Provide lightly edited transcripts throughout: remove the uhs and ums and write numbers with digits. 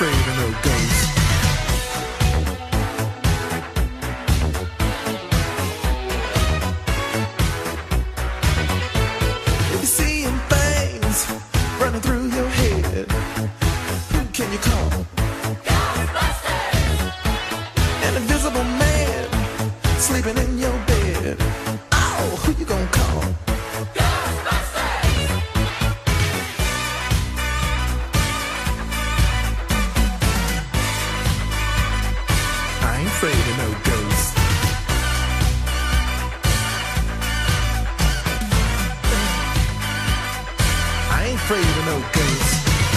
afraid of no ghosts. If you're seeing things running through your head, who can you call? Ghostbusters! An invisible man sleeping in your bed. Oh, who you gonna call? Afraid of no ghosts. I ain't afraid of no ghosts.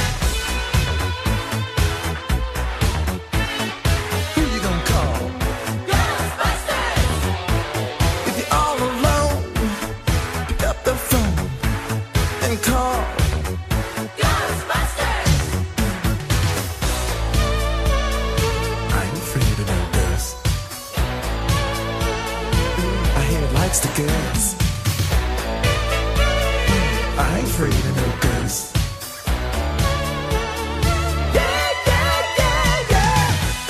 Who you gonna call? Ghostbusters! If you're all alone, pick up the phone and call Ghostbusters! I ain't afraid of no ghosts. I hear it likes to guess. I ain't afraid of no ghosts. Yeah, yeah, yeah, yeah.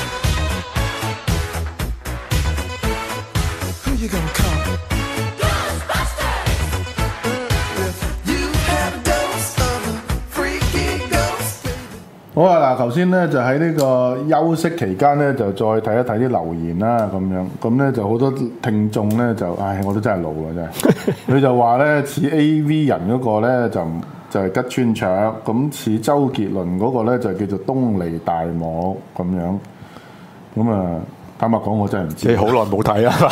Who you gonna call? Ghostbusters! You have a dose of a freaky ghost. 好啊！嗱，頭先咧就喺呢個休息期間咧，就再睇一睇啲留言啦，咁樣咁咧就好多聽眾咧就，唉，我都真係老啦，真係。佢就話咧似 A.V. 人嗰個咧就係吉川卓，咁似周杰倫嗰個咧就叫做東尼大木咁樣。咁啊，坦白講，我真係唔知。 你好耐冇睇啊？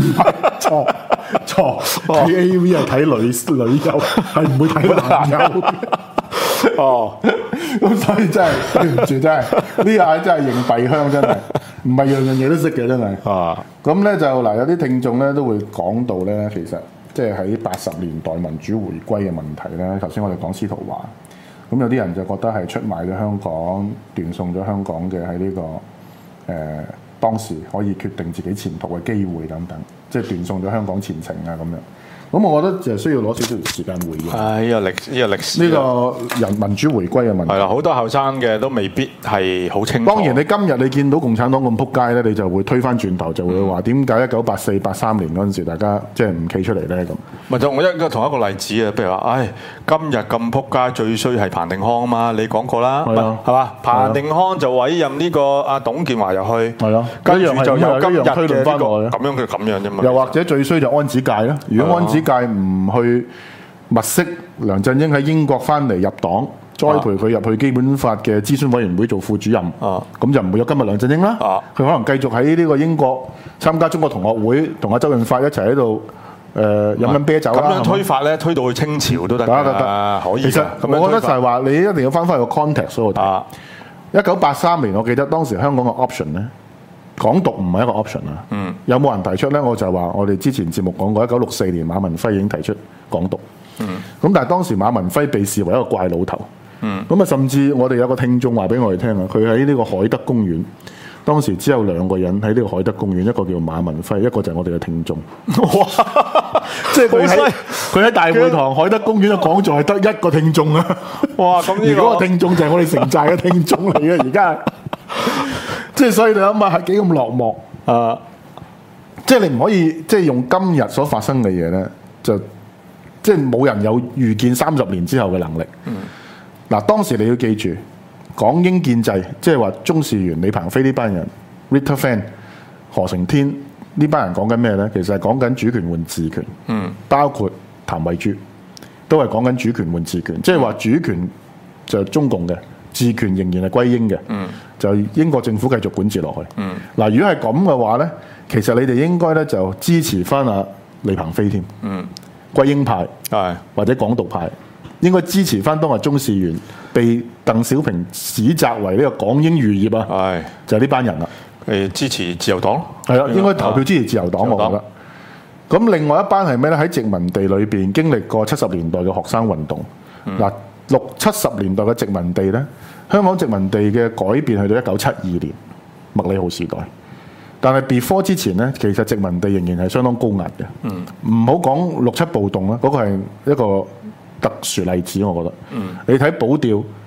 錯，睇 A.V. 係睇女優，係唔會睇男優。 哦， 咁所以真係對唔住，真係呢下真係認弊鄉，真係唔係樣樣嘢都識嘅，真係。 啊， 咁咧就嗱，有啲聽眾咧都會講到咧，其實即係喺80年代民主回歸嘅問題咧。頭先我哋講司徒華，咁有啲人就覺得係出賣咗香港，斷送咗香港嘅喺呢個當時可以決定自己前途嘅機會等等，即係斷送咗香港前程啊咁樣。咁我覺得就需要攞少少時間回應。 係呢個歷史， 呢個人民主回歸嘅問題。 係啦，好多後生嘅都未必係好清楚。 當然，你今日你見到共產黨咁撲街咧，你就會推翻轉頭，就會話點解1984、83年嗰陣時，大家即係唔企出嚟咧咁。 咪就我同一個例子啊，譬如話，唉，今日咁撲街最衰係彭定康啊嘛，你講過啦，係嘛？彭定康就委任呢個阿董建華入去， 係咯， 跟住就有今日嘅推論翻落去， 咁樣佢咁樣啫嘛。 又或者最衰就安子介啦，如果安子介唔去物色梁振英喺英國翻嚟入黨，栽培佢入去基本法嘅諮詢委員會做副主任，咁就唔會有今日梁振英啦。佢可能繼續喺呢個英國參加中國同學會，同阿周潤發一齊喺度飲緊啤酒啦。 咁樣推法咧，推到去清朝都得㗎，可以。 其實我覺得就係話你一定要翻返去個 context 嗰度睇。1983年，我記得當時香港嘅 option 咧。港獨唔係一個 option 啊！有冇人提出咧？我就話我哋之前節目講過，1964年馬文輝已經提出港獨。咁但係當時馬文輝被視為一個怪老頭。咁啊，甚至我哋有個聽眾話俾我哋聽啊，佢喺呢個海德公園，當時只有2個人喺呢個海德公園，一個叫馬文輝，一個就係我哋嘅聽眾。哇！即係佢喺大會堂海德公園嘅講座係得一個聽眾啊！哇！咁呢個聽眾就係我哋城寨嘅聽眾嚟嘅，而家。即係所以你諗下係幾咁落寞啊！即係你唔可以即係用今日所發生嘅嘢咧，就即係冇人有預見30年之後嘅能力。嗱，當時你要記住，港英建制，即係話鍾士元、李鵬飛呢班人 ，Rita Fan、何成天呢班人講緊咩咧？其實係講緊主權換治權。包括譚慧珠都係講緊主權換治權，即係話主權就係中共嘅。治權仍然係歸英嘅，就英國政府繼續管治落去。嗱，如果係咁嘅話咧，其實你哋應該咧就支持翻阿李鵬飛添，歸英派或者港獨派，應該支持翻當日鍾士元被鄧小平指責為呢個港英餘孽啊，就係呢班人啦。 支持自由黨， 係啦，應該投票支持自由黨，我覺得。咁另外一班係咩咧？喺殖民地裏邊經歷過70年代嘅學生運動，嗱。60-70年代嘅殖民地咧，香港殖民地嘅改變去到1972年麥理浩時代，但係 before 之前咧，其實殖民地仍然係相當高壓嘅。唔好講6·7暴動啦，嗰個係一個特殊例子，我覺得。你睇保釣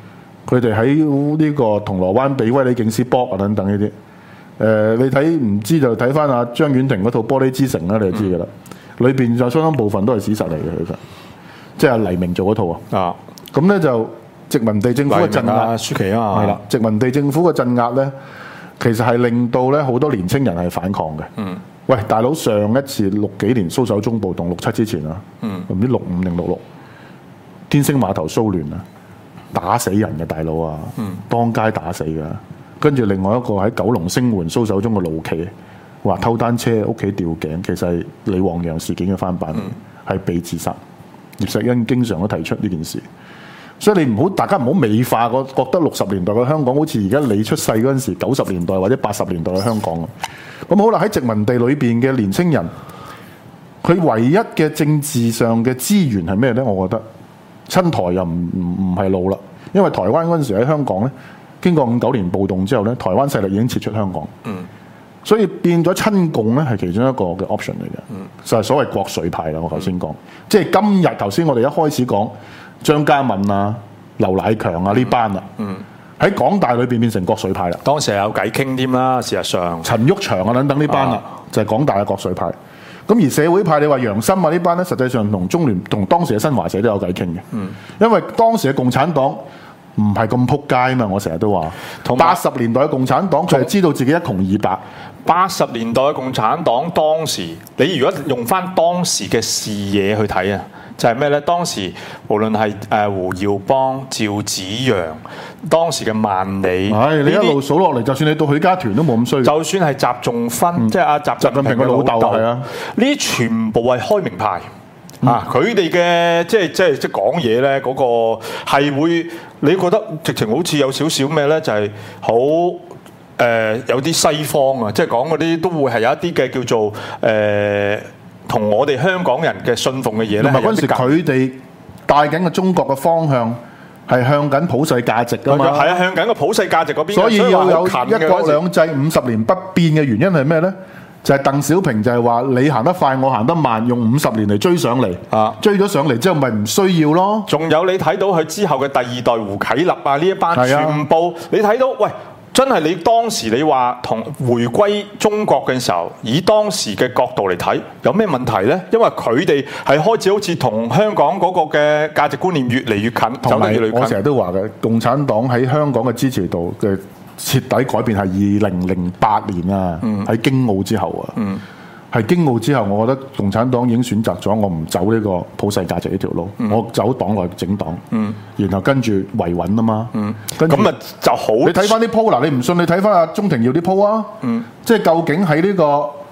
佢哋喺呢個銅鑼灣俾威里警司搏啊等等呢啲。你睇唔知就睇翻阿張婉婷嗰套《玻璃之城》啦，你就知㗎啦。裏邊就相當部分都係史實嚟嘅，其實即係黎明做嗰套啊。咁咧就殖民地政府嘅鎮壓， 舒淇啊， 係啦，殖民地政府嘅鎮壓咧，其實係令到咧好多年青人係反抗嘅。喂，大佬，上一次6幾年蘇手中暴動67之前啊，唔知65定66，天星碼頭騷亂啊，打死人嘅大佬啊，當街打死㗎。跟住另外一個喺九龍聲援蘇手中嘅盧奇，話偷單車屋企吊頸，其實係李旺陽事件嘅翻版，係被自殺。葉錫恩經常都提出呢件事，所以你唔好，大家唔好美化覺得60年代嘅香港好似而家你出世嗰陣時90年代或者80年代嘅香港。咁好啦，喺殖民地裏邊嘅年青人，佢唯一嘅政治上嘅資源係咩呢？我覺得親台又唔係路啦，因為台灣嗰陣時喺香港呢，經過59年暴動之後呢，台灣勢力已經撤出香港，所以變咗親共呢係其中一個嘅 option 嚟嘅，就係所謂國粹派啦。我頭先講，即係今日頭先我哋一開始講張家敏啊、劉乃強啊呢班啦，喺港大裏邊變成國粹派啦。 當時係有偈傾添啦，事實上陳毓祥啊等等呢班啦，就係港大嘅國粹派。咁而社會派你話楊森啊呢班咧，實際上同中聯同當時嘅新華社都有偈傾嘅，因為當時嘅共產黨唔係咁撲街嘛，我成日都話。80年代嘅共產黨，佢係知道自己一窮二白。 80年代嘅共產黨當時，你如果用翻當時嘅視野去睇啊，就係咩呢？當時無論係胡耀邦、趙紫陽，當時嘅萬里， 你一路數落嚟，就算你到許家屯都冇咁衰。 就算係習仲勳，即係阿習近平嘅老豆，係啊，呢啲全部係開明派。佢哋嘅即係講嘢咧，嗰個係會你覺得直情好似有少少咩咧，就係好有啲西方啊，即係講嗰啲都會係有一啲嘅叫做同我哋香港人嘅信奉嘅嘢咧。同埋嗰陣時佢哋帶緊嘅中國嘅方向係向緊普世價值㗎嘛。 係啊，向緊個普世價值嗰邊。 所以要有一國兩制50年不變嘅原因係咩咧？就係鄧小平就係話你行得快，我行得慢，用50年嚟追上嚟，追咗上嚟之後咪唔需要咯。 仲有你睇到佢之後嘅第2代胡啟立啊，呢一班全部你睇到，喂，真係你當時你話同回歸中國嘅時候，以當時嘅角度嚟睇，有咩問題呢？因為佢哋係開始好似同香港嗰個嘅價值觀念越嚟越近，走得越嚟越近。 我成日都話嘅，共產黨喺香港嘅支持度嘅徹底改變係2008年啊，喺京澳之後啊，係京澳之後，我覺得共產黨已經選擇咗我唔走呢個普世價值呢條路，我走黨內整黨，然後跟住維穩啊嘛， 咁啊就好。 你睇翻啲 po 嗱，你唔信你睇翻阿鍾庭耀啲 po 啊，即係究竟喺呢個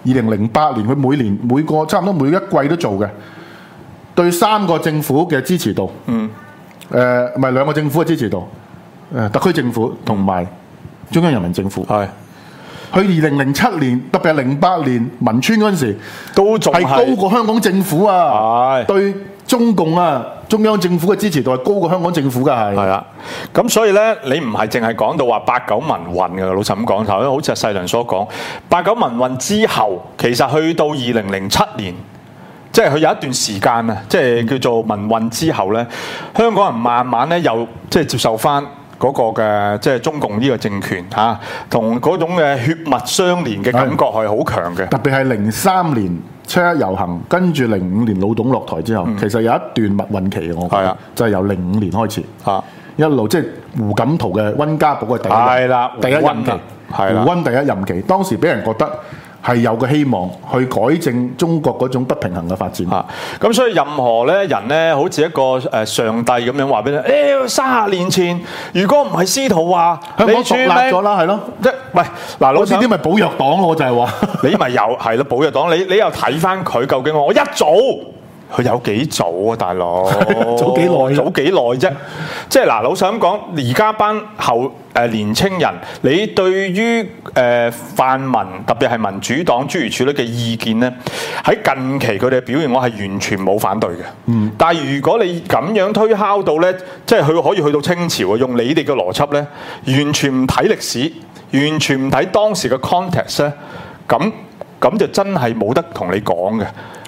2008年，佢每個差唔多每一季都做嘅，對3個政府嘅支持度，唔係2個政府嘅支持度，特區政府同埋中央人民政府係，去2007年特別係08年民村嗰陣時， 都仲係高過香港政府啊！對中共啊，中央政府嘅支持度係高過香港政府㗎，係啊。咁所以咧，你唔係淨係講到話89民運㗎，老實咁講頭，好似阿世良所講，89民運之後，其實去到2007年。即係佢有一段時間啊，即係叫做民運之後咧，香港人慢慢咧又即係接受翻嗰個嘅即係中共呢個政權嚇，同嗰種嘅血脈相連嘅感覺係好強嘅。 特別係03年7·1遊行，跟住05年老董落台之後，其實有一段密運期嘅，我覺得就係由05年開始，一路即係胡錦濤嘅溫家寶嘅第一任期，胡溫第一任期，當時俾人覺得係有個希望去改正中國嗰種不平衡嘅發展。 咁所以任何咧人咧，好似一個上帝咁樣話俾你，30年前如果唔係司徒華， 香港獨立咗啦，係咯。 喂，嗱，老實啲咪保約黨咯，我就係話， 你咪又係咯，保約黨，你又睇翻佢究竟我一早。佢有幾早啊，大佬？ 早幾耐？ 早幾耐啫？即係嗱，老實咁講，而家班年青人，你對於泛民特別係民主黨諸如此類嘅意見咧，喺近期佢哋嘅表現，我係完全冇反對嘅。但係如果你咁樣推敲到咧，即係佢可以去到清朝啊，用你哋嘅邏輯咧，完全唔睇歷史，完全唔睇當時嘅 context 咧，咁就真係冇得同你講嘅。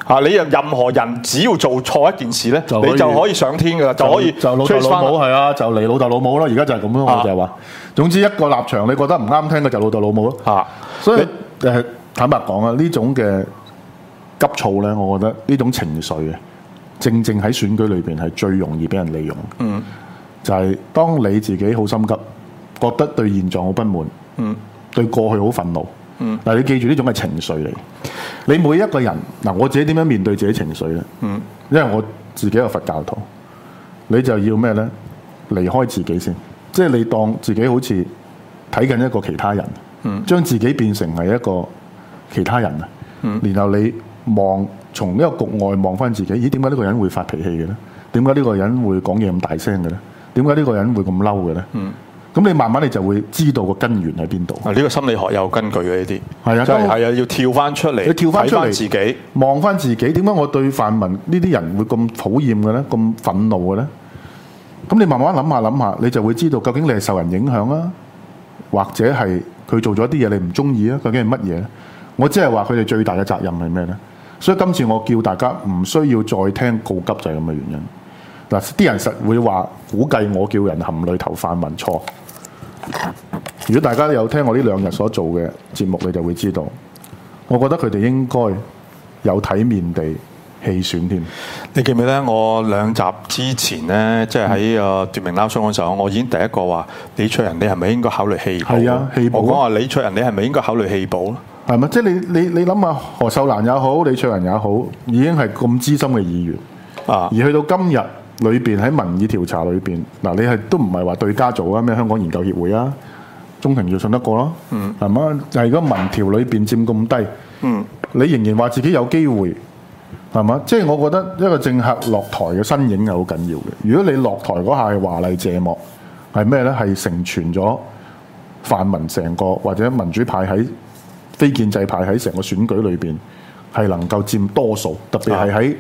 你任何人只要做錯一件事咧， 就可以你就可以上天㗎啦，就可以就老豆 trace 老母返係啊，就嚟老豆老母咯。而家就係咁咯，我就係話，總之一個立場你覺得唔啱聽嘅就老豆老母咯。所以坦白講啊，呢種嘅急躁咧，我覺得呢種情緒啊，正正喺選舉裏邊係最容易俾人利用。就係當你自己好心急，覺得對現狀好不滿，對過去好憤怒。但係你記住呢種係情緒嚟。你每一個人嗱，我自己點樣面對自己情緒咧？因為我自己係佛教徒，你就要咩咧？離開自己先，即係你當自己好似睇緊一個其他人，將自己變成係一個其他人啊。然後你從一個局外望翻自己，咦？點解呢個人會發脾氣嘅咧？點解呢個人會講嘢咁大聲嘅咧？點解呢個人會咁嬲嘅咧？咁你慢慢你就會知道個根源喺邊度。 呢個心理學有根據嘅呢啲， 係啊， 真係係啊，要跳翻出嚟， 你跳翻出嚟睇自己， 望翻自己，點解我對泛民呢啲人會咁討厭嘅咧？咁憤怒嘅咧？咁你慢慢諗下，你就會知道究竟你係受人影響啊，或者係佢做咗啲嘢你唔中意啊？究竟係乜嘢咧？我只係話佢哋最大嘅責任係咩咧？所以今次我叫大家唔需要再聽告急就係咁嘅原因。嗱，啲人實會話估計我叫人含淚投泛民錯。如果大家有聽我呢2日所做嘅節目，你就會知道，我覺得佢哋應該有體面地棄選添。 你記唔記得我2集之前咧，即係喺奪命撈箱嗰時候，我已經第一個話李卓人，你係咪應該考慮棄保？ 係啊，棄保。 我講話李卓人，你係咪應該考慮棄保咧？ 係咪？即係你諗下，何秀蘭也好，李卓人也好，已經係咁資深嘅議員而去到今日裏邊喺民意調查裏邊，嗱，你係都唔係話對家做啊？咩香港研究協會啊？中庭就信得過咯，係嘛？就係個民調裏邊佔咁低，你仍然話自己有機會，係嘛？即係我覺得一個政客落台嘅身影係好緊要嘅。如果你落台嗰下係華麗謝幕，係咩咧？係成全咗泛民成個或者民主派喺非建制派喺成個選舉裏邊係能夠佔多數，特別係喺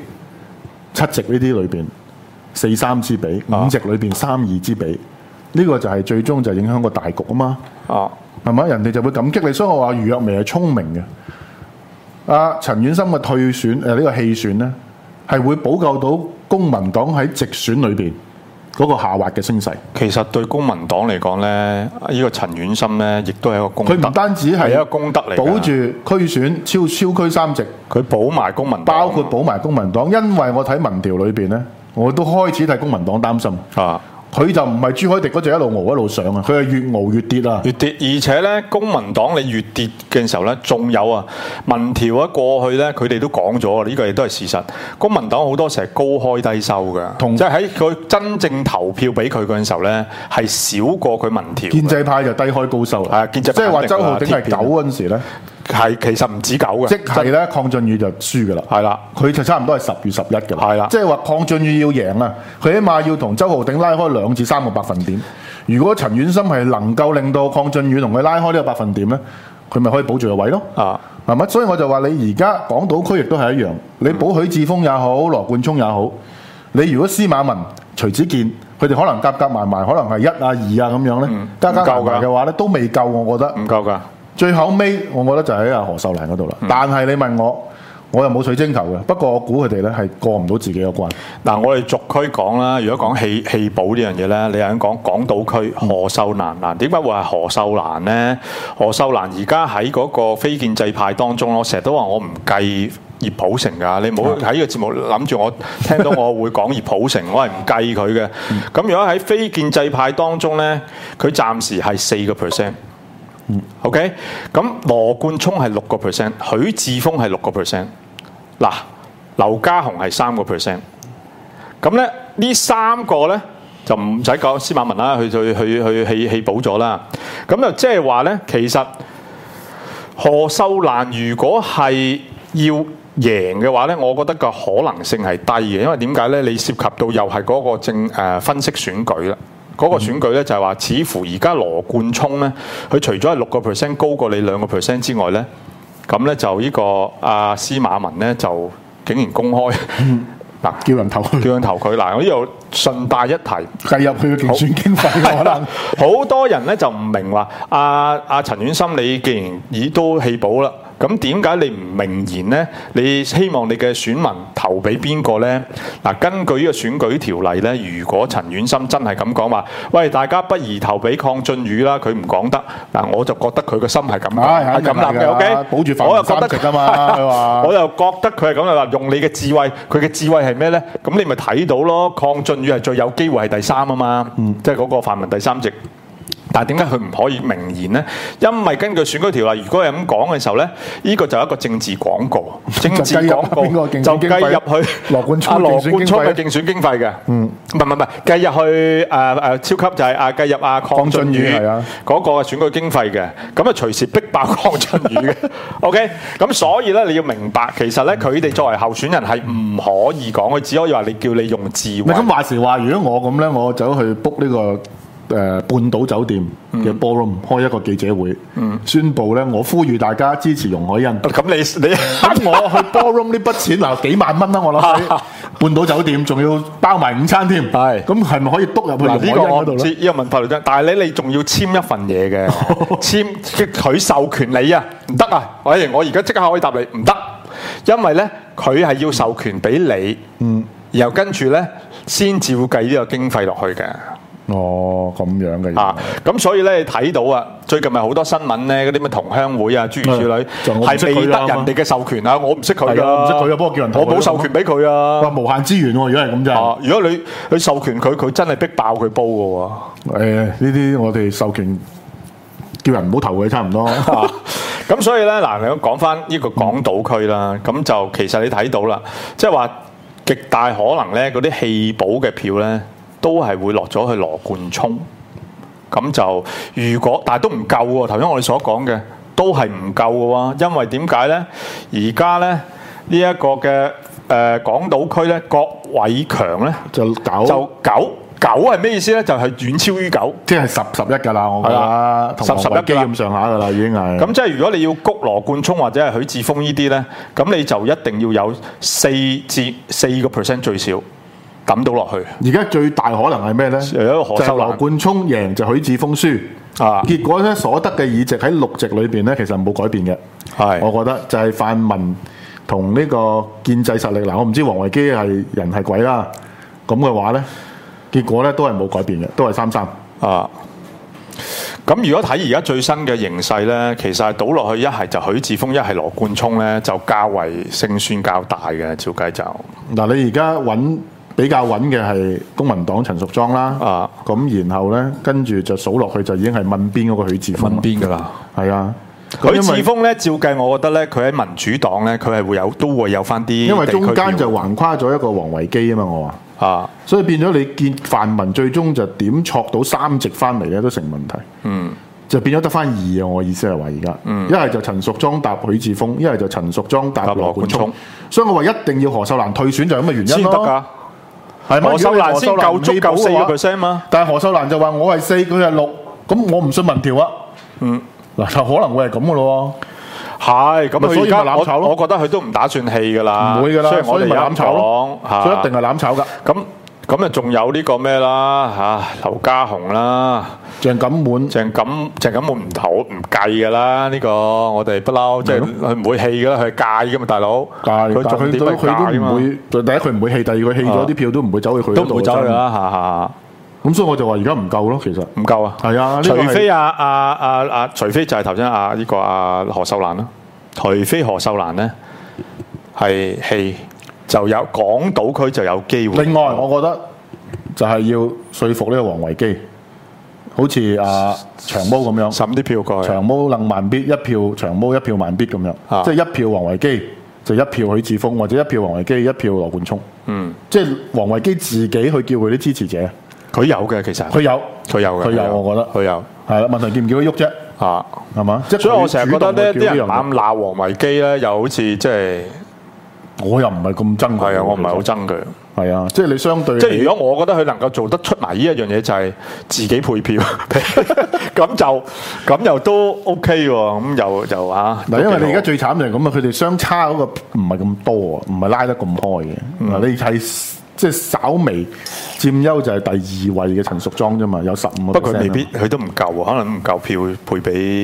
7席呢啲裏邊4-3之比，5席裏邊3-2之比。呢個就係最終就影響個大局啊嘛，係咪？人哋就會感激你，所以我話余若薇係聰明嘅。陳婉心嘅退選呢個棄選咧，係會補救到公民黨喺直選裏邊嗰個下滑嘅聲勢。 其實對公民黨嚟講咧，呢個陳婉心咧，亦都係一個功德。 佢唔單止係一個功德嚟，保住區選超區3席， 佢保埋公民黨， 包括保埋公民黨。因為我睇民調裏邊咧，我都開始替公民黨擔心。佢就唔係朱凱廸嗰隻一路熬一路上啊，佢係越熬越跌啊！ 越跌，而且咧，公民黨你越跌嘅時候咧，仲有啊，民調啊過去咧，佢哋都講咗啊，呢個亦都係事實。公民黨好多時係高開低收嘅，即係喺佢真正投票俾佢嗰陣時候咧，係少過佢民調。建制派就低開高收啦， 建制派即係話周浩鼎係9嗰陣時咧。 係其實唔止9嘅， 即係咧，鄺俊宇就輸㗎啦。係啦，佢就差唔多係10月11㗎啦。係啦，即係話鄺俊宇要贏啊，佢起碼要同周浩鼎拉開2至3個百分點。如果陳婉心係能夠令到鄺俊宇同佢拉開呢個百分點咧，佢咪可以保住個位咯。係咪？所以我就話你而家港島區亦都係一樣，你保許智峰也好，羅冠聰也好，你如果司馬文、徐子健佢哋可能夾埋，可能係1啊2啊咁樣咧，加埋嘅話咧都未夠，我覺得唔夠㗎。 最後尾，我覺得就喺何秀蘭嗰度啦。但係你問我又冇水晶球嘅。不過我估佢哋咧係過唔到自己嘅關。 嗱，我哋逐區講啦。如果講棄保呢樣嘢咧，你係講港島區何秀蘭嗱，點解會係何秀蘭咧？何秀蘭而家喺嗰個非建制派當中，我成日都話我唔計葉普成㗎。你唔好喺呢個節目諗住我聽到我會講葉普成，我係唔計佢嘅。咁如果喺非建制派當中咧，佢暫時係4%。OK， 咁羅冠聰係6%，許智峰係6%，嗱，劉家雄係3%，咁咧呢3個咧就唔使講司馬文啦，去棄保咗啦，咁就即係話咧，其實何秀蘭如果係要贏嘅話咧，我覺得個可能性係低嘅，因為點解咧？你涉及到又係嗰個分析選舉啦。嗰個選舉咧就係話，似乎而家羅冠聰咧，佢除咗係6%高過你2% 之外咧，咁咧就呢個司馬文咧就竟然公開嗱叫人投佢嗱，我呢度順帶一提， 計入佢嘅競選經費可能好多人咧就唔明話陳婉心你既然都棄保啦， 咁點解你唔明言呢？你希望你嘅選民投俾邊個呢？嗱，根據呢個選舉條例呢，如果陳婉心真係咁講話，喂，大家不宜投俾鄺俊宇啦，佢唔講得，嗱，我就覺得佢個心係咁講，係咁諗嘅。OK， 保住泛民三席啊嘛，佢話我又覺得佢係咁樣話，用你嘅智慧，佢嘅智慧係咩呢？咁你咪睇到咯，鄺俊宇係最有機會係第三啊嘛，即係嗰個泛民第三席。但係點解佢唔可以明言呢？因為根據選舉條例，如果係咁講嘅時候咧，呢個就係一個政治廣告，政治廣告就計入去羅冠聰嘅競選經費嘅。唔係計入去超級就係計入鄺俊宇嗰個選舉經費嘅，咁啊隨時逼爆鄺俊宇嘅。OK， 咁所以咧你要明白，其實咧佢哋作為候選人係唔可以講，佢只可以話你叫你用智慧。 咁話時話，如果我咁咧，我走去 book 呢個半島酒店嘅 ballroom 開一個記者會，宣佈咧，我呼籲大家支持容海恩。 咁你咁我去 ballroom 呢筆錢嗱幾萬蚊啦，我諗喺半島酒店，仲要包埋午餐添。係咁係咪可以篤入去容海恩嗰度咧？ 呢個問法律啫，但係你仲要簽一份嘢嘅，簽佢授權你啊，唔得啊！喂，我而家即刻可以答你唔得，因為咧佢係要授權俾你，然後跟住咧先至會計呢個經費落去嘅。 哦，咁樣嘅咁所以咧，你睇到啊，最近咪好多新聞咧，嗰啲咩同鄉會啊，諸如此類，係未得人哋嘅授權啊，我唔識佢㗎， 唔識佢啊，不過叫人投， 我冇授權俾佢啊， 話無限資源喎，如果係咁就係。 如果你授權佢，佢真係逼爆佢煲㗎喎。 呢啲我哋授權叫人唔好投佢差唔多。 咁所以咧，嗱，你講翻呢個港島區啦，咁就其實你睇到啦，即係話極大可能咧，嗰啲棄保嘅票咧，都係會落咗去羅冠聰，咁就如果但係都唔夠喎。頭先我哋所講嘅都係唔夠嘅喎，因為點解咧？而家咧呢一個嘅港島區咧，郭偉強咧就九係咩意思咧？就係遠超於9， 即係11㗎啦，我覺得同王維基咁上下㗎啦，已經係。 咁即係如果你要谷羅冠聰或者係許智峰呢啲咧，咁你就一定要有4% 最少。抌到落去， 而家最大可能係咩咧？就係羅冠聰贏，就許智峰輸。結果咧所得嘅議席喺6席裏邊咧，其實冇改變嘅。我覺得就係泛民同呢個建制實力嗱，我唔知王維基係人係鬼啦。咁嘅話咧，結果咧都係冇改變嘅，都係3-3。 咁如果睇而家最新嘅形勢咧，其實係倒落去一係就許智峰，一係羅冠聰咧，就較為勝算較大嘅。照計就嗱，你而家比較穩嘅係公民黨陳淑莊啦，咁然後咧跟住就數落去就已經係問邊嗰個許智峰問邊㗎啦， 係啊。 許智峰咧，照計我覺得咧，佢喺民主黨咧，佢係都會有翻啲， 因為中間就橫跨咗一個王維基啊嘛，我話所以變咗你見泛民最終就點戳到3席翻嚟咧都成問題，就變咗得翻2啊！我意思係話而家，一係就陳淑莊搭許智峰，一係就陳淑莊搭羅冠聰，所以我話一定要何秀蘭退選就係咁嘅原因咯。先得㗎。何秀蘭先夠足夠4%嘛？但係何秀蘭就話我係4，佢係6，咁我唔信民調啊。嗱，就可能會係咁嘅咯。係咁，所以咪攬炒咯。我覺得佢都唔打算棄㗎啦，唔會㗎啦，所以咪攬炒咯。所以一定係攬炒㗎。咁啊，仲有呢個咩啦？劉家雄啦，鄭錦滿唔投唔計㗎啦。呢個我哋不嬲，即係佢唔會棄㗎啦，佢係戒㗎嘛，大佬。戒，佢都唔會。第一佢唔會棄，第二佢棄咗啲票都唔會走去佢嗰度。都唔會走㗎啦，咁所以我就話而家唔夠咯，其實唔夠啊。係啊，除非除非就係頭先呢個何秀蘭啦，除非何秀蘭咧係棄。就有港島區就有機會。另外，我覺得就係要說服呢個王維基，好似長毛咁樣，滲啲票過去。長毛楞慢必，一票長毛，一票慢必咁樣，即係一票王維基就一票許智峰，或者一票王維基一票羅冠聰。即係王維基自己去叫佢啲支持者，佢有嘅其實。佢有，我覺得佢有。係啦，問題叫唔叫佢喐啫？係嘛？所以我成日覺得呢啲人啱鬧王維基咧，又好似即係。我又唔係咁憎佢，我唔係好憎佢。係啊，即係你相對，即係如果我覺得佢能夠做得出埋呢一樣嘢，就係自己配票，咁又都 OK 喎。咁又嗱，因為你而家最慘就係咁啊，佢哋相差嗰個唔係咁多啊，唔係拉得咁開嘅。嗱，你係即係稍微佔優就係第2位嘅陳淑莊啫嘛，有15%。不過佢未必，佢都唔夠，可能唔夠票配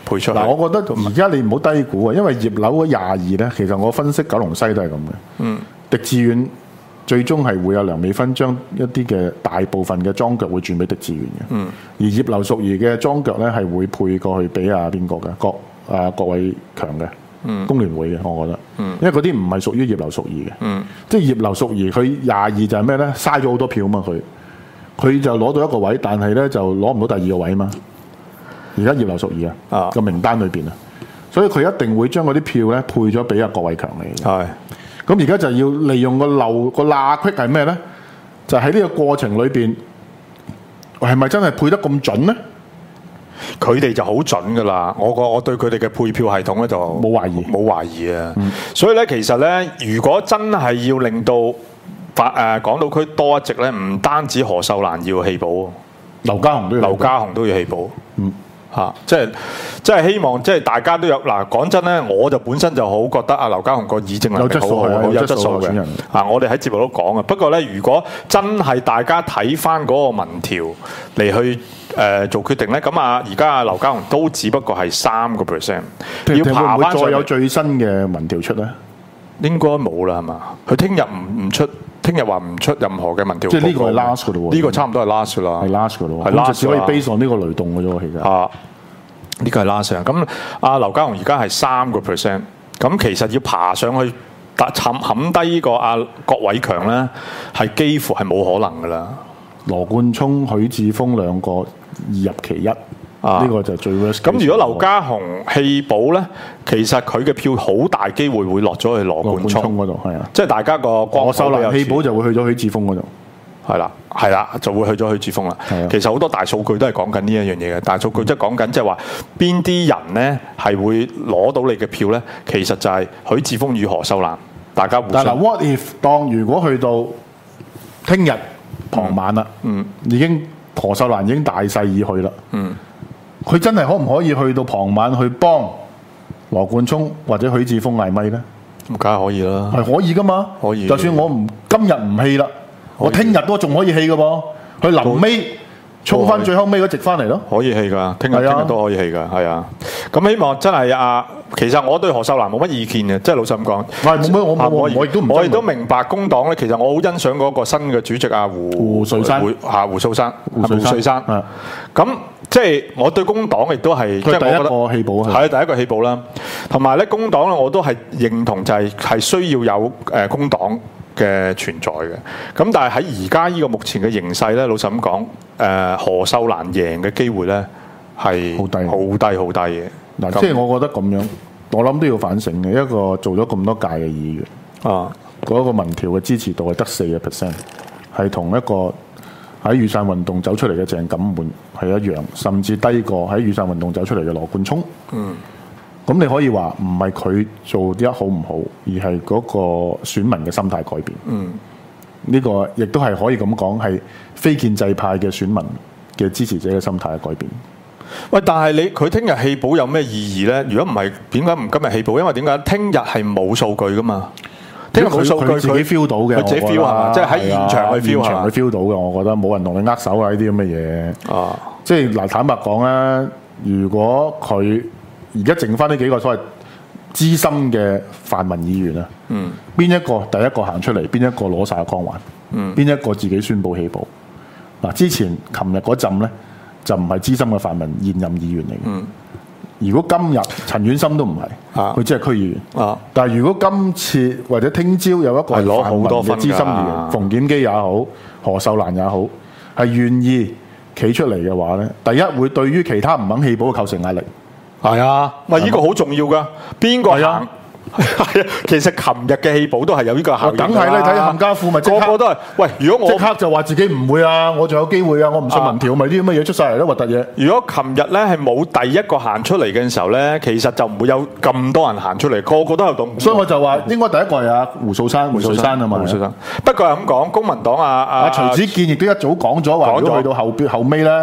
配出去。 嗱，我覺得而家你唔好低估啊，因為葉劉嗰22咧，其實我分析九龍西都係咁嘅。狄志遠最終係會有梁美芬將一啲嘅大部分嘅莊腳會轉俾狄志遠嘅。而葉劉淑儀嘅莊腳咧係會配過去俾阿邊個嘅郭偉強嘅。工聯會嘅，我覺得，因為嗰啲唔係屬於葉劉淑儀嘅。即係葉劉淑儀佢22就係咩咧？嘥咗好多票嘛，佢就攞到一個位，但係咧就攞唔到第二個位嘛。而家葉劉淑儀個名單裏邊啊，所以佢一定會將嗰啲票咧配咗俾阿郭偉強嚟。係，咁而家就要利用個罅隙係咩咧？就喺呢個過程裏邊，係咪真係配得咁準咧？ 佢哋就好準噶啦，我對佢哋嘅配票系統咧就冇懷疑啊。所以咧，其實咧，如果真係要令到港島區多一席咧，唔單止何秀蘭要棄保，劉家雄都要棄保。即係希望，即係大家都有嗱。講真咧，我就本身就好覺得阿劉家雄個議政能力好好，有質素嘅。我哋喺節目都講嘅。不過咧，如果真係大家睇翻嗰個民調嚟去做決定咧，咁而家阿劉家雄都只不過係3%，要爬翻上。再有最新嘅民調出咧，應該冇啦，係嘛？佢聽日唔出。聽日話唔出任何嘅民調，即係呢個係 last 嘅咯喎，呢個差唔多係 last 啦，係 last 嘅咯，係 last 只可以 base on 呢個雷動嘅啫喎，其實呢個係 last 啊。咁阿劉家雄而家係3%，咁其實要爬上去冚低呢個阿郭偉強咧，係幾乎係冇可能噶啦。羅冠聰、許智峰兩個二入其一。呢個就最 worst。咁如果劉家雄棄保咧，其實佢嘅票好大機會會落咗去羅冠聰嗰度，係啊，即係大家個何秀蘭棄保就會去咗許智峰嗰度，係啦，就會去咗許智峰啦。其實好多大數據都係講緊呢一樣嘢嘅，大數據即係講緊即係話邊啲人咧係會攞到你嘅票咧，其實就係許智峰與何秀蘭，大家互相。但係 what if 當如果去到聽日傍晚啦，已經何秀蘭已經大勢已去啦，佢真係可唔可以去到傍晚去幫羅冠聰或者許智峰嗌咪咧？咁梗係可以啦，係可以噶嘛？可以。就算我今日唔棄啦，我聽日都仲可以棄噶噃。佢臨尾衝翻最後尾嗰席翻嚟咯，可以棄噶，聽日都可以棄噶，係啊。咁希望真係其實我對何秀蘭冇乜意見嘅，即係老實咁講。係冇乜，我亦都明白工黨咧。其實我好欣賞嗰個新嘅主席胡瑞山。咁即係我對工黨亦都係即係我覺得棄保係第一個棄保啦。同埋咧，工黨咧我都係認同就係需要有工黨嘅存在嘅。咁但係喺而家呢個目前嘅形勢咧，老實咁講，何秀蘭贏嘅機會咧係好低嘅。嗱，即係我覺得咁樣，我諗都要反省嘅。一個做咗咁多屆嘅議員嗰個民調嘅支持度係得4%，係同一個喺雨傘運動走出嚟嘅鄭錦滿係一樣，甚至低過喺雨傘運動走出嚟嘅羅冠聰。咁你可以話唔係佢做得好唔好，而係嗰個選民嘅心態改變。呢個亦都係可以咁講，係非建制派嘅選民嘅支持者嘅心態嘅改變。喂，但係佢聽日棄保有咩意義咧？如果唔係，點解唔今日棄保？因為點解聽日係冇數據噶嘛？聽日冇數據，佢自己 feel 到嘅，佢自己 feel 係嘛？即係喺現場去 feel 係嘛？去 feel 到嘅，我覺得冇人同你握手啊！呢啲咁嘅嘢。即係嗱，坦白講啦，如果佢而家剩翻呢幾個所謂資深嘅泛民議員啊，邊一個第一個行出嚟，邊一個攞晒光環，邊一個自己宣佈棄保？嗱，之前琴日嗰陣咧，就唔係資深嘅泛民現任議員嚟嘅。如果今日陳婉心都唔係，佢只係區議員。但係如果今次或者聽朝有一個係攞好多嘅資深議員，馮檢基也好，何秀蘭也好，係願意企出嚟嘅話咧，第一會對於其他唔肯棄保構成壓力。係啊，喂，呢個好重要噶，邊個行？係啊，其實琴日嘅棄保都係有呢個效應。梗係啦，睇下冚家富咪個個都係。喂，如果我即刻就話自己唔會啊，我仲有機會啊，我唔信民調，咪啲咁嘅嘢出晒嚟咯，核突嘢。如果琴日咧係冇第一個行出嚟嘅時候咧，其實就唔會有咁多人行出嚟，個個都有動。所以我就話應該第一個係阿胡素珊啊嘛。胡素珊。不過係咁講，公民黨徐子健亦都一早講咗話，如果去到後尾咧，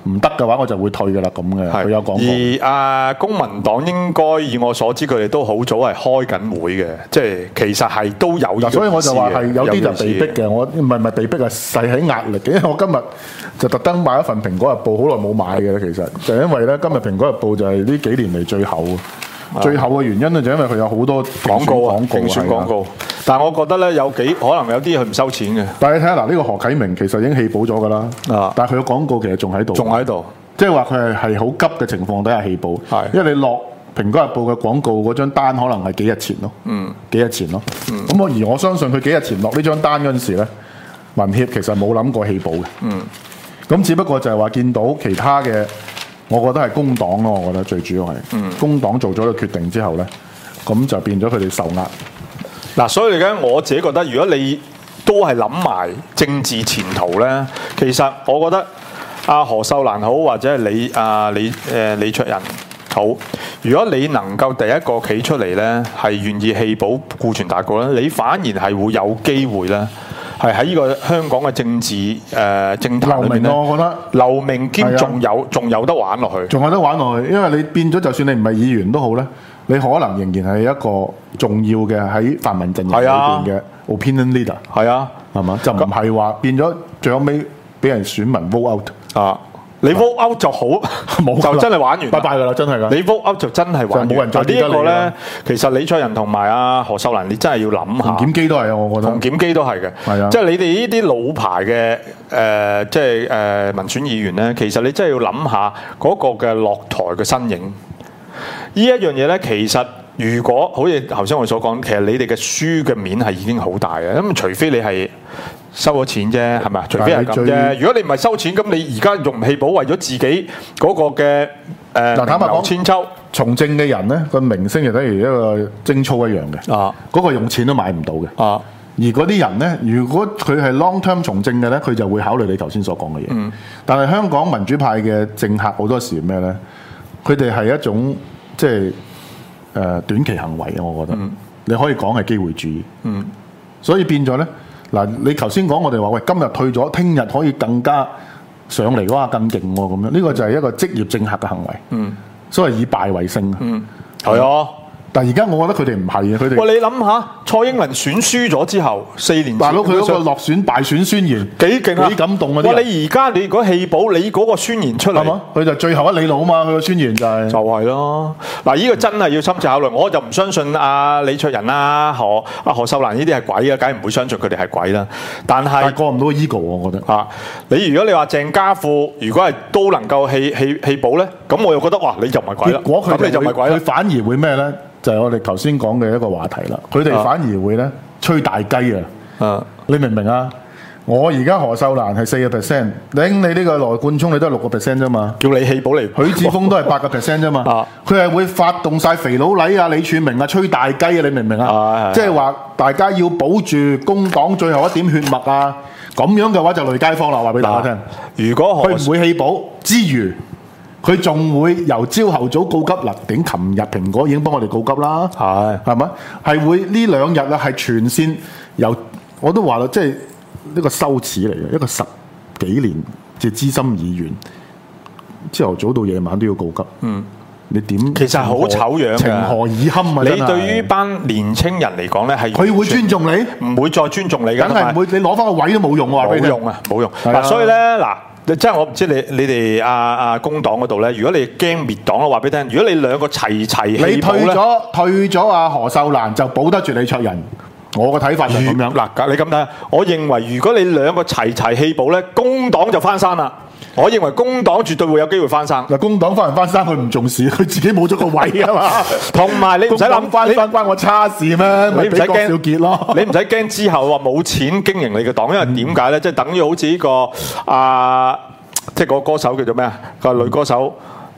唔得嘅話，我就會退㗎啦咁嘅。佢有講過。 而公民黨應該以我所知，佢哋都好早係開緊會嘅，即係其實係都有呢個意思嘅。 所以我就話係有啲就被逼嘅，我唔係被逼啊，係喺壓力嘅。因為我今日就特登買一份《蘋果日報》，好耐冇買嘅其實就因為咧今日《蘋果日報》就係呢幾年嚟最厚。最後嘅原因咧，就因為佢有好多廣告啊，競選廣告。但係我覺得咧，可能有啲佢唔收錢嘅。 但係你睇下嗱，呢個何啟明其實已經棄保咗㗎啦。但係佢嘅廣告其實仲喺度。 仲喺度， 即係話佢係好急嘅情況底下棄保。係，因為你落《蘋果日報》嘅廣告嗰張單，可能係幾日前咯。幾日前咯。咁我相信佢幾日前落呢張單嗰陣時咧，民協其實冇諗過棄保嘅。咁只不過就係話見到其他嘅。我覺得係工黨咯，我覺得最主要係工黨做咗個決定之後咧，咁就變咗佢哋受壓。 嗱，所以嚟講，我自己覺得，如果你都係諗埋政治前途咧，其實我覺得阿何秀蘭好，或者係李卓人好，如果你能夠第一個企出嚟咧，係願意棄保顧全大局咧，你反而係會有機會咧。係喺呢個香港嘅政治政壇裏面咧，我覺得留名兼仲有得玩落去， 仲有得玩落去，因為你變咗，就算你唔係議員都好咧，你可能仍然係一個重要嘅喺泛民陣營裏邊嘅 opinion leader， 係啊， 係嘛？就唔係話變咗最後尾俾人選民 vote out 啊！你 vote out 就好，就真係玩完， 拜拜㗎啦，真係㗎。 你 vote out 就真係玩完。冇人再呢一個咧，其實李卓人同埋阿何秀蘭，你真係要諗下。馮檢基都係啊，我覺得。馮檢基都係嘅，係啊。即係你哋呢啲老牌嘅即係民選議員咧，其實你真係要諗下嗰個嘅落台嘅身影。呢一樣嘢咧，其實如果好似頭先我所講，其實你哋嘅輸嘅面係已經好大嘅，咁除非你係。收咗錢啫，係咪啊？除非係咁啫。如果你唔係收錢，咁你而家用唔棄保，為咗自己嗰個嘅嗱，坦白講， 千秋從政嘅人咧，個明星就等於一個貞操一樣嘅。嗰個用錢都買唔到嘅。而嗰啲人咧，如果佢係 long term 從政嘅咧，佢就會考慮你頭先所講嘅嘢。但係香港民主派嘅政客好多時咩咧？佢哋係一種即係短期行為啊！我覺得你可以講係機會主義。所以變咗咧。嗱，你頭先講我哋話喂，今日退咗，聽日可以更加上嚟嘅話更勁喎，咁樣呢個就係一個職業政客嘅行為。所謂以敗為勝。 係啊。 但係而家我覺得佢哋唔係嘅，佢哋。 喂，你諗下，蔡英文選輸咗之後，4年前大佬佢嗰個落選敗選宣言幾勁啊！ 幾感動啊！ 喂，你而家你如果棄保，你嗰個宣言出嚟， 佢就最後一里路啊嘛！佢個宣言就係就係咯。嗱，呢個真係要深切考慮。我就唔相信阿李卓人啦、何秀蘭呢啲係鬼啊，梗係唔會相信佢哋係鬼啦。但係過唔到 ego， 我覺得如果你話鄭家富，如果係都能夠棄保咧，咁我又覺得哇，你就唔係鬼啦。 結果佢你就唔係鬼啦， 佢反而會咩咧？就係我哋頭先講嘅一個話題啦，佢哋反而會咧吹大雞啊！你明唔明啊？我而家何秀蘭係4%，頂你呢個羅冠聰你都係6% 啫嘛， 叫你棄保嚟。 許智峰都係8% 啫嘛，佢係會發動晒肥佬黎啊、李柱銘啊吹大雞啊！你明唔明啊？即係話大家要保住工黨最後一點血脈啊！咁樣嘅話就累街坊啦，話俾大家聽。 如果佢唔會棄保之餘，佢仲會由朝後早告急啦，頂琴日蘋果已經幫我哋告急啦，係咪？係會呢2日啊，係全線由我都話啦，即係呢個羞恥嚟嘅，一個10幾年嘅資深議員，朝頭早到夜晚都要告急。你點？其實好醜樣嘅， 情何以堪啊！ 你對於班年青人嚟講咧，係佢會尊重你， 唔會再尊重你㗎， 梗係唔會。你攞翻個位都冇用喎， 冇用啊，冇用。嗱，所以咧嗱。即係我唔知你哋工黨嗰度咧，如果你驚滅黨，我話俾你聽，如果你兩個齊你退咗阿何秀蘭就保得住李卓人，我個睇法就咁樣。 嗱，你咁睇，我認為如果你兩個齊棄保咧，工黨就翻山啦。我認為工黨絕對會有機會翻生。 嗱，工黨翻唔翻生佢唔重視，佢自己冇咗個位啊嘛。 同埋你唔使諗翻關我叉事咩？ 你唔使驚少傑咯。 你唔使驚之後話冇錢經營你嘅黨，因為點解咧？即係等於好似呢個即係個歌手叫做咩啊？個女歌手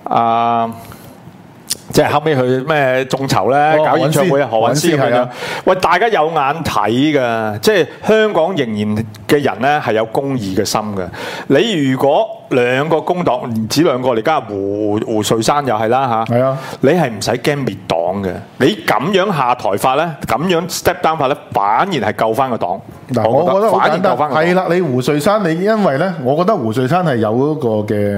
即係後尾佢咩眾籌咧搞演唱會啊，何韻詩咁樣。喂，大家有眼睇㗎，即係香港仍然嘅人咧係有公義嘅心嘅。你如果兩個工黨唔止兩個，而家胡瑞山又係啦嚇。係啊，你係唔使驚滅黨嘅。你咁樣下台法咧，咁樣 step down 法咧，反而係救翻個黨。 嗱，我覺得好簡單。係啦，你胡瑞山你因為咧，我覺得胡瑞山係有嗰個嘅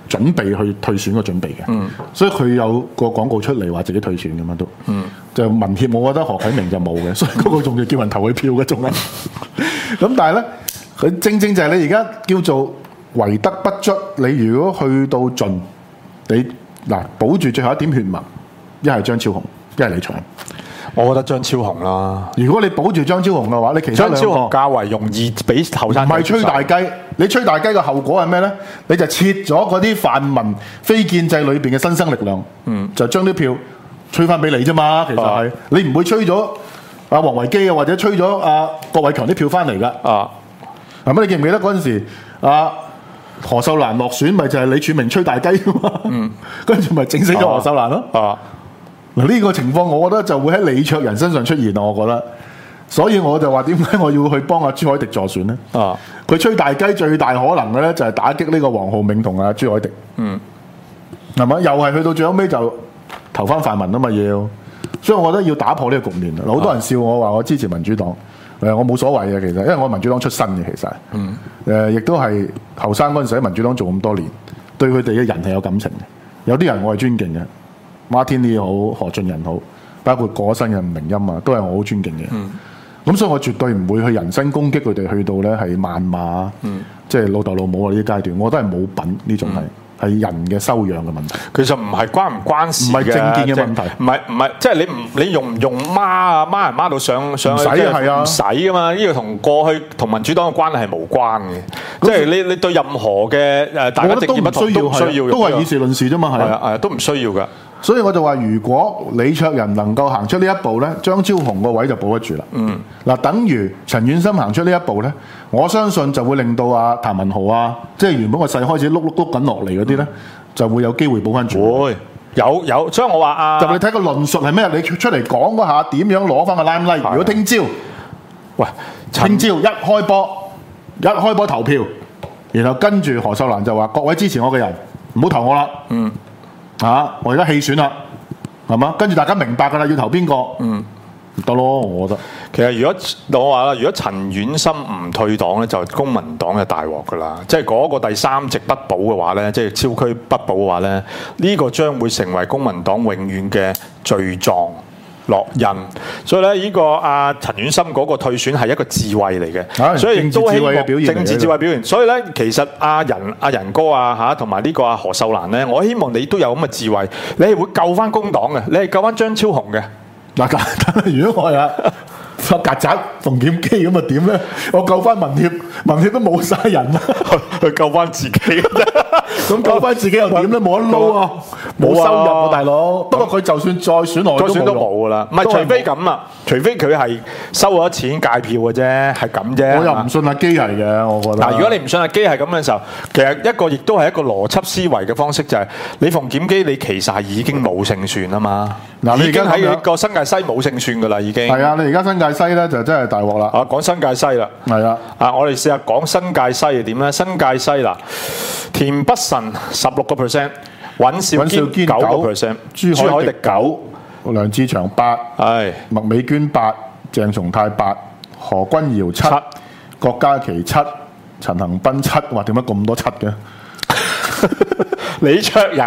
準備去退選個準備嘅，所以佢有個廣告出嚟話自己退選咁樣都，就民協我覺得何啟明就冇嘅，所以嗰個仲要叫人投佢票嘅仲係，咁但係咧佢正正就係你而家叫做為得不足，你如果去到盡，你嗱保住最後一點血脈，一係張超雄，一係李卓人。 我覺得張超雄啦。 如果你保住張超雄嘅話，你其他張超兩個雄較為容易俾後生。 唔係吹大雞，你吹大雞嘅後果係咩咧？你就切咗嗰啲泛民非建制裏邊嘅新生力量，就將啲票吹翻俾你啫嘛。其實係、你唔會吹咗阿黃維基啊，或者吹咗阿郭偉強啲票翻嚟噶。係咪你記唔記得嗰陣時何秀蘭落選，咪就係李柱銘吹大雞噶嘛？跟住咪整死咗何秀蘭咯。嗱呢個情況，我覺得就會喺李卓人身上出現啊！我覺得，所以我就話點解我要去幫阿朱凱廸助選咧？佢吹大雞最大可能嘅咧，就係打擊呢個黃浩銘同阿朱凱廸。係咪？又係去到最後尾就投翻泛民啊嘛要，所以我覺得要打破呢個局面。好多人笑我話我支持民主黨，我冇所謂嘅其實，因為我民主黨出身嘅其實，亦都係後生嗰陣時喺民主黨做咁多年，對佢哋嘅人係有感情嘅。有啲人我係尊敬嘅。馬天尼好，何俊仁好，包括過身嘅吳明欽啊，都係我好尊敬嘅。咁所以我絕對唔會去人身攻擊佢哋，去到咧係謾罵，即係老豆老母啊呢啲階段，我覺得係冇品呢種係人嘅修養嘅問題。 其實唔係關唔關事嘅， 唔係政見嘅問題， 唔係，即係你用唔用孖唔孖到上去， 唔使係啊， 唔使噶嘛。呢個同過去同民主黨嘅關係係無關嘅，即係你對任何嘅大家政見不同都唔需要， 都係以事論事啫嘛，係啊，都唔需要噶。 所以我就話，如果李卓人能夠行出呢一步咧，張超雄個位就保得住啦。嗱，等於陳婉心行出呢一步咧，我相信就會令到譚文豪啊，即係原本個勢開始碌緊落嚟嗰啲咧，就會有機會保翻住。 會有，所以我話就你睇個論述係咩？你出嚟講嗰下點樣攞翻個 limelight？如果聽朝，聽朝一開波投票，然後跟住何秀蘭就話：各位支持我嘅人，唔好投我啦。我而家棄選啦，係嘛？跟住大家明白㗎啦，要投邊個？得咯，我覺得。 其實如果我話啦，如果陳婉心唔退黨咧，就公民黨嘅大鑊㗎啦。即係嗰個第三席不保嘅話咧，即係超區不保嘅話咧，呢個將會成為公民黨永遠嘅罪狀落印。所以咧，呢個陳婉心嗰個退選係一個智慧嚟嘅，所以亦都希望政治智慧表現。所以咧，其實仁哥同埋呢個何秀蘭咧，我希望你都有咁嘅智慧，你係會救翻工黨嘅，你係救翻張超雄嘅。 嗱，如果我係曱甴馮檢基咁啊點咧？我救翻民協都冇晒人啦， 去救翻自己咁救翻自己又點咧？冇得撈啊，冇收入啊，大佬。不過佢就算再選落去都冇噶啦。唔係，除非咁啊，除非佢係收咗錢戒票嘅啫，係咁啫。 我又唔信阿基係嘅，我覺得。 嗱，如果你唔信阿基係咁嘅時候，其實一個亦都係一個邏輯思維嘅方式，就係你馮檢基，你其實係已經冇勝算啊嘛。嗱，你已經喺個新界西冇勝算噶啦，已經。 係啊，你而家新界西咧就真係大鑊啦。 講新界西啦。係啊。我哋試下講新界西係點咧？新界西嗱，田北辰16%，尹兆堅9%，朱凱廸9%， 梁志祥8%，麥美娟8%，鄭松泰8%，何君堯7%，郭家麒7%，陳恒鑌7%，哇！點解咁多7嘅？ 李卓人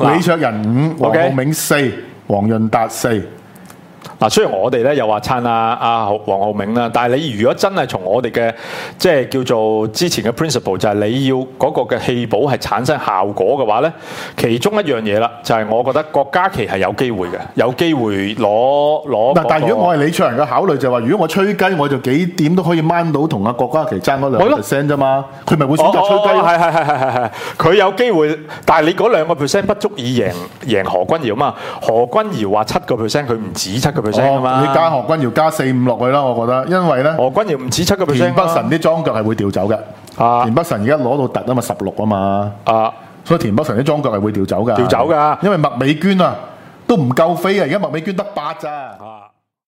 5%， 黃浩銘4%，黃潤達4%。 嗱，雖然我哋咧又話撐阿黃浩銘啦，但係你如果真係從我哋嘅即係叫做之前嘅 principle， 就係你要嗰個嘅棄保係產生效果嘅話咧，其中一樣嘢啦，就係我覺得郭家麒係有機會嘅，有機會攞。 但係如果我係李卓人嘅考慮就係話，如果我吹雞，我就幾點都可以掹到同阿郭家麒爭嗰2% 啫嘛，佢咪會選擇吹雞咯？ 係，佢有機會，但係你嗰2% 不足以贏何君堯嘛？何君堯話7%，佢唔止7%。 你加何君堯加4、5落去啦，我覺得，因為咧何君堯唔止7%， 田北辰啲莊腳係會調走嘅。田北辰而家攞到突啊嘛16啊嘛，所以田北辰啲莊腳係會調走㗎。 調走㗎， 因為麥美娟啊都唔夠飛啊，而家麥美娟得8咋。